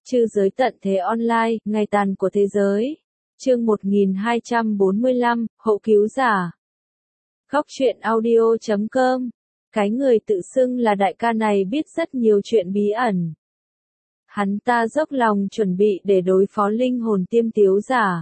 Trư giới tận thế online, ngày tàn của thế giới. Chương 1245, Hậu cứu giả. Góc truyện audio.com. Cái người tự xưng là đại ca này biết rất nhiều chuyện bí ẩn. Hắn ta dốc lòng chuẩn bị để đối phó linh hồn tiêm tiếu giả.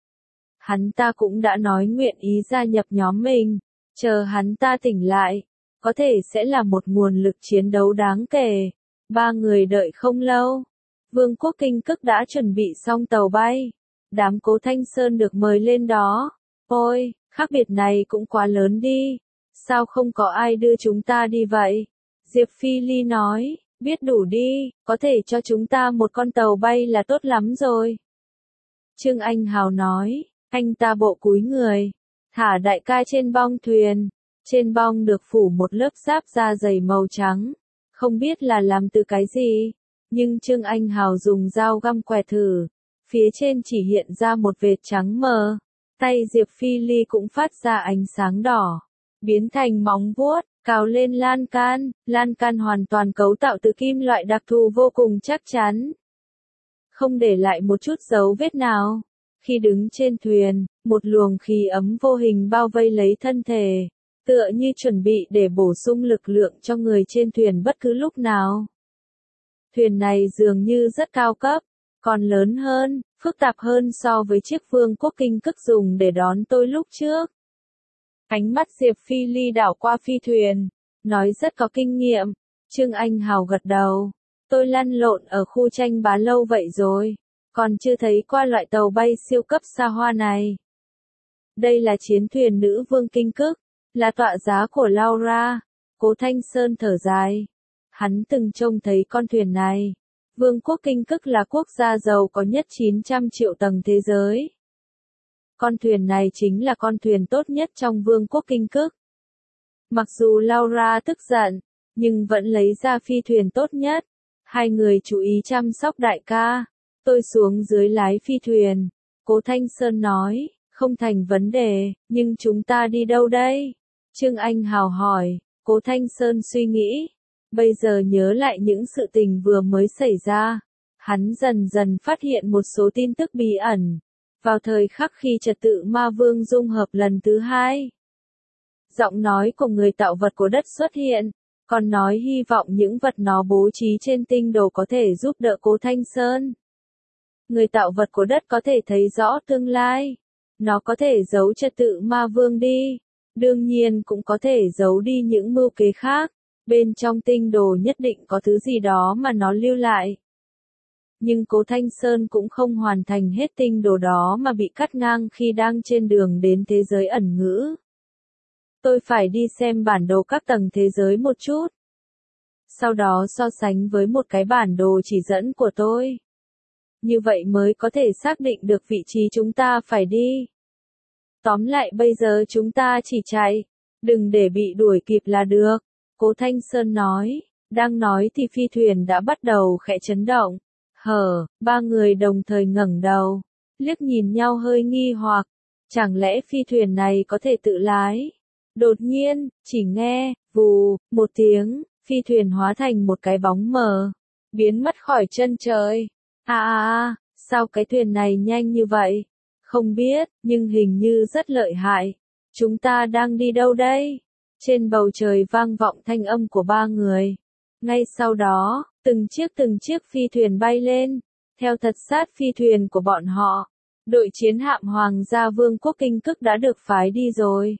Hắn ta cũng đã nói nguyện ý gia nhập nhóm mình, chờ hắn ta tỉnh lại, có thể sẽ là một nguồn lực chiến đấu đáng kể. Ba người đợi không lâu. Vương quốc Kinh Cức đã chuẩn bị xong tàu bay. Đám Cố Thanh Sơn được mời lên đó. Ôi, khác biệt này cũng quá lớn đi. Sao không có ai đưa chúng ta đi vậy? Diệp Phi Ly nói, biết đủ đi, có thể cho chúng ta một con tàu bay là tốt lắm rồi. Trương Anh Hào nói, anh ta bộ cúi người, thả đại ca trên bong thuyền. Trên bong được phủ một lớp giáp da dày màu trắng, không biết là làm từ cái gì. Nhưng Trương Anh Hào dùng dao găm quẹt thử, phía trên chỉ hiện ra một vệt trắng mờ. Tay Diệp Phi Ly cũng phát ra ánh sáng đỏ, biến thành móng vuốt, cào lên lan can hoàn toàn cấu tạo từ kim loại đặc thù vô cùng chắc chắn, không để lại một chút dấu vết nào. Khi đứng trên thuyền, một luồng khí ấm vô hình bao vây lấy thân thể, tựa như chuẩn bị để bổ sung lực lượng cho người trên thuyền bất cứ lúc nào. Thuyền này dường như rất cao cấp, còn lớn hơn, phức tạp hơn so với chiếc Vương quốc Kinh Cức dùng để đón tôi lúc trước. Ánh mắt Diệp Phi Ly đảo qua phi thuyền, nói rất có kinh nghiệm. Trương Anh Hào gật đầu, tôi lăn lộn ở khu tranh bá lâu vậy rồi, còn chưa thấy qua loại tàu bay siêu cấp xa hoa này. Đây là chiến thuyền nữ vương Kinh Cức, là tọa giá của Laura. Cố Thanh Sơn thở dài. Hắn từng trông thấy con thuyền này. Vương quốc Kinh Cức là quốc gia giàu có nhất 900 triệu tầng thế giới. Con thuyền này chính là con thuyền tốt nhất trong Vương quốc Kinh Cức. Mặc dù Laura tức giận, nhưng vẫn lấy ra phi thuyền tốt nhất. Hai người chú ý chăm sóc đại ca. Tôi xuống dưới lái phi thuyền. Cố Thanh Sơn nói, không thành vấn đề, nhưng chúng ta đi đâu đây? Trương Anh Hào hỏi. Cố Thanh Sơn suy nghĩ. Bây giờ nhớ lại những sự tình vừa mới xảy ra, hắn dần dần phát hiện một số tin tức bí ẩn. Vào thời khắc khi trật tự ma vương dung hợp lần thứ hai, giọng nói của người tạo vật của đất xuất hiện, còn nói hy vọng những vật nó bố trí trên tinh đồ có thể giúp đỡ Cố Thanh Sơn. Người tạo vật của đất có thể thấy rõ tương lai, nó có thể giấu trật tự ma vương đi, đương nhiên cũng có thể giấu đi những mưu kế khác. Bên trong tinh đồ nhất định có thứ gì đó mà nó lưu lại. Nhưng Cố Thanh Sơn cũng không hoàn thành hết tinh đồ đó mà bị cắt ngang khi đang trên đường đến thế giới ẩn ngữ. Tôi phải đi xem bản đồ các tầng thế giới một chút. Sau đó so sánh với một cái bản đồ chỉ dẫn của tôi. Như vậy mới có thể xác định được vị trí chúng ta phải đi. Tóm lại bây giờ chúng ta chỉ chạy, đừng để bị đuổi kịp là được. Cố Thanh Sơn nói, đang nói thì phi thuyền đã bắt đầu khẽ chấn động. Ba người đồng thời ngẩng đầu, liếc nhìn nhau hơi nghi hoặc, chẳng lẽ phi thuyền này có thể tự lái? Đột nhiên, chỉ nghe, vù, một tiếng, phi thuyền hóa thành một cái bóng mờ, biến mất khỏi chân trời. Sao cái thuyền này nhanh như vậy? Không biết, nhưng hình như rất lợi hại. Chúng ta đang đi đâu đây? Trên bầu trời vang vọng thanh âm của ba người. Ngay sau đó, từng chiếc phi thuyền bay lên, theo thật sát phi thuyền của bọn họ. Đội chiến hạm Hoàng gia Vương quốc Kinh Cức đã được phái đi rồi.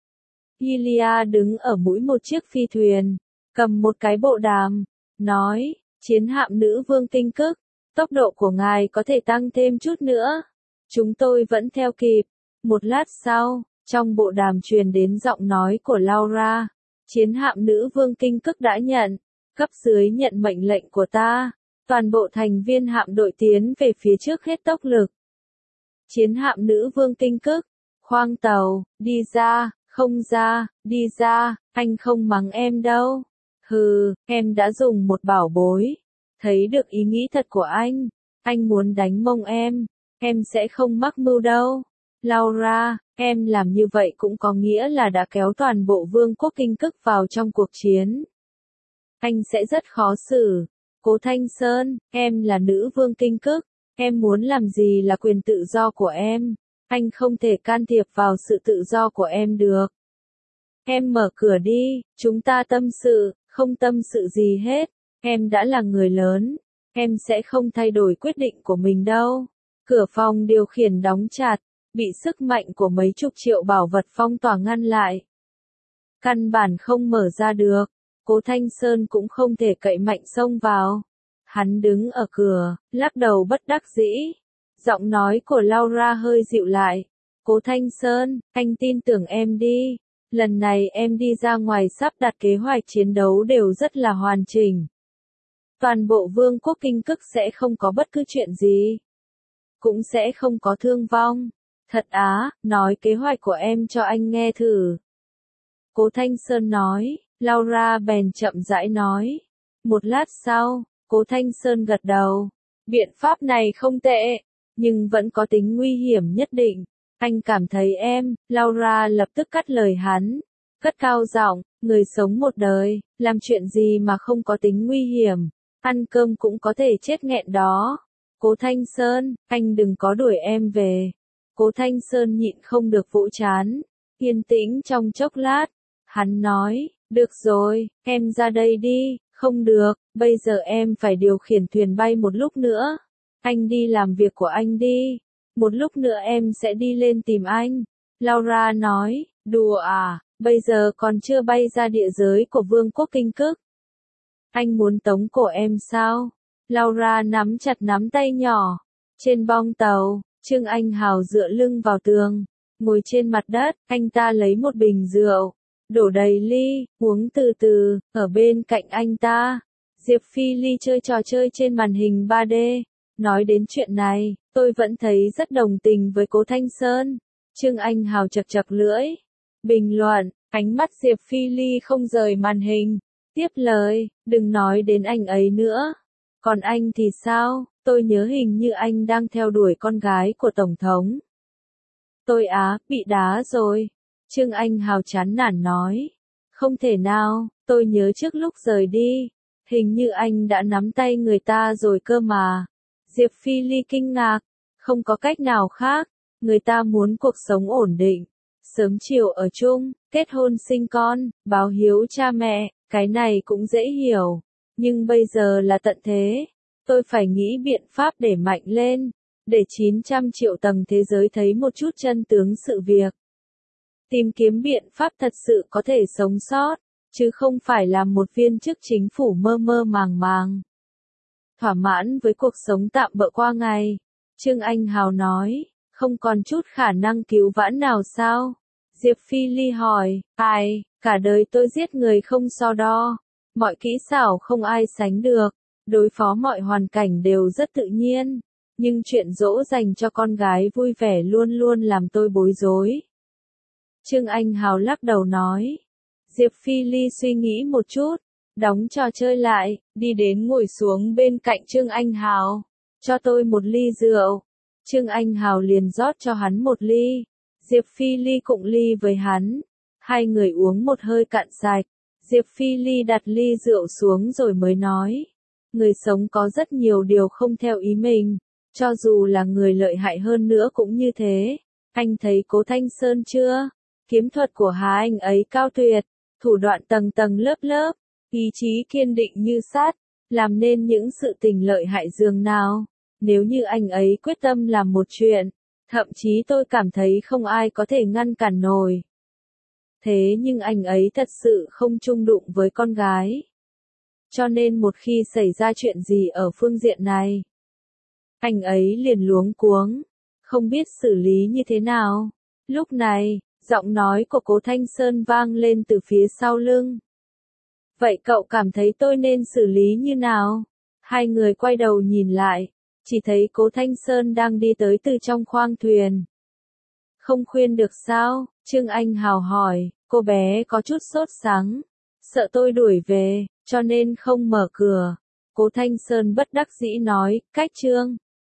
Ilia đứng ở mũi một chiếc phi thuyền, cầm một cái bộ đàm, nói, chiến hạm nữ Vương Kinh Cức, tốc độ của ngài có thể tăng thêm chút nữa. Chúng tôi vẫn theo kịp. Một lát sau, trong bộ đàm truyền đến giọng nói của Laura, chiến hạm nữ Vương Kinh Cức đã nhận, cấp dưới nhận mệnh lệnh của ta, toàn bộ thành viên hạm đội tiến về phía trước hết tốc lực. Chiến hạm nữ Vương Kinh Cức, khoang tàu, đi ra, không ra, đi ra, anh không mắng em đâu. Em đã dùng một bảo bối, thấy được ý nghĩ thật của anh muốn đánh mông em sẽ không mắc mưu đâu. Laura, em làm như vậy cũng có nghĩa là đã kéo toàn bộ Vương quốc Kinh Cức vào trong cuộc chiến. Anh sẽ rất khó xử. Cố Thanh Sơn, em là nữ vương Kinh Cức, em muốn làm gì là quyền tự do của em, anh không thể can thiệp vào sự tự do của em được. Em mở cửa đi, chúng ta tâm sự, không tâm sự gì hết, em đã là người lớn, em sẽ không thay đổi quyết định của mình đâu. Cửa phòng điều khiển đóng chặt, bị sức mạnh của mấy chục triệu bảo vật phong tỏa ngăn lại. Căn bản không mở ra được, Cố Thanh Sơn cũng không thể cậy mạnh xông vào. Hắn đứng ở cửa, lắc đầu bất đắc dĩ. Giọng nói của Laura hơi dịu lại. Cố Thanh Sơn, anh tin tưởng em đi. Lần này em đi ra ngoài sắp đặt kế hoạch chiến đấu đều rất là hoàn chỉnh. Toàn bộ vương quốc Kinh Cức sẽ không có bất cứ chuyện gì. Cũng sẽ không có thương vong. Thật á, nói kế hoạch của em cho anh nghe thử. Cố Thanh Sơn nói, Laura bèn chậm rãi nói. Một lát sau, Cố Thanh Sơn gật đầu. Biện pháp này không tệ, nhưng vẫn có tính nguy hiểm nhất định. Anh cảm thấy em, Laura lập tức cắt lời hắn. Cất cao giọng, người sống một đời, làm chuyện gì mà không có tính nguy hiểm. Ăn cơm cũng có thể chết nghẹn đó. Cố Thanh Sơn, anh đừng có đuổi em về. Cố Thanh Sơn nhịn không được vỗ chán. Yên tĩnh trong chốc lát. Hắn nói, được rồi, em ra đây đi. Không được, bây giờ em phải điều khiển thuyền bay một lúc nữa. Anh đi làm việc của anh đi. Một lúc nữa em sẽ đi lên tìm anh. Laura nói, đùa à, bây giờ còn chưa bay ra địa giới của vương quốc Kinh Cức. Anh muốn tống cổ em sao? Laura nắm chặt nắm tay nhỏ. Trên bong tàu, Trương Anh Hào dựa lưng vào tường. Ngồi trên mặt đất, anh ta lấy một bình rượu. Đổ đầy ly, uống từ từ, ở bên cạnh anh ta. Diệp Phi Ly chơi trò chơi trên màn hình 3D. Nói đến chuyện này, tôi vẫn thấy rất đồng tình với Cố Thanh Sơn. Trương Anh Hào chật chật lưỡi. Bình luận, ánh mắt Diệp Phi Ly không rời màn hình. Tiếp lời, đừng nói đến anh ấy nữa. Còn anh thì sao? Tôi nhớ hình như anh đang theo đuổi con gái của Tổng thống. Tôi bị đá rồi. Trương Anh Hào chán nản nói. Không thể nào, tôi nhớ trước lúc rời đi. Hình như anh đã nắm tay người ta rồi cơ mà. Diệp Phi Ly kinh ngạc. Không có cách nào khác. Người ta muốn cuộc sống ổn định. Sớm chiều ở chung, kết hôn sinh con, báo hiếu cha mẹ. Cái này cũng dễ hiểu. Nhưng bây giờ là tận thế. Tôi phải nghĩ biện pháp để mạnh lên. Để 900 triệu tầng thế giới thấy một chút chân tướng sự việc. Tìm kiếm biện pháp thật sự có thể sống sót. Chứ không phải là một viên chức chính phủ mơ mơ màng màng. Thỏa mãn với cuộc sống tạm bợ qua ngày. Trương Anh Hào nói. Không còn chút khả năng cứu vãn nào sao? Diệp Phi Ly hỏi. Ai, cả đời tôi giết người không so đo. Mọi kỹ xảo không ai sánh được. Đối phó mọi hoàn cảnh đều rất tự nhiên. Nhưng chuyện dỗ dành cho con gái vui vẻ luôn luôn làm tôi bối rối. Trương Anh Hào lắc đầu nói. Diệp Phi Ly suy nghĩ một chút. Đóng trò chơi lại, đi đến ngồi xuống bên cạnh Trương Anh Hào. Cho tôi một ly rượu. Trương Anh Hào liền rót cho hắn một ly. Diệp Phi Ly cụng ly với hắn. Hai người uống một hơi cạn sạch. Diệp Phi Ly đặt ly rượu xuống rồi mới nói. Người sống có rất nhiều điều không theo ý mình. Cho dù là người lợi hại hơn nữa cũng như thế. Anh thấy Cố Thanh Sơn chưa? Kiếm thuật của Hà Anh ấy cao tuyệt. Thủ đoạn tầng tầng lớp lớp. Ý chí kiên định như sắt. Làm nên những sự tình lợi hại dường nào. Nếu như anh ấy quyết tâm làm một chuyện. Thậm chí tôi cảm thấy không ai có thể ngăn cản nổi. Thế nhưng anh ấy thật sự không chung đụng với con gái. Cho nên một khi xảy ra chuyện gì ở phương diện này, anh ấy liền luống cuống, không biết xử lý như thế nào. Lúc này, giọng nói của Cố Thanh Sơn vang lên từ phía sau lưng. Vậy cậu cảm thấy tôi nên xử lý như nào? Hai người quay đầu nhìn lại, chỉ thấy Cố Thanh Sơn đang đi tới từ trong khoang thuyền. Không khuyên được sao? Trương Anh Hào hỏi. Cô bé có chút sốt sắng, sợ tôi đuổi về, cho nên không mở cửa. Cố Thanh Sơn bất đắc dĩ nói, cách Trương.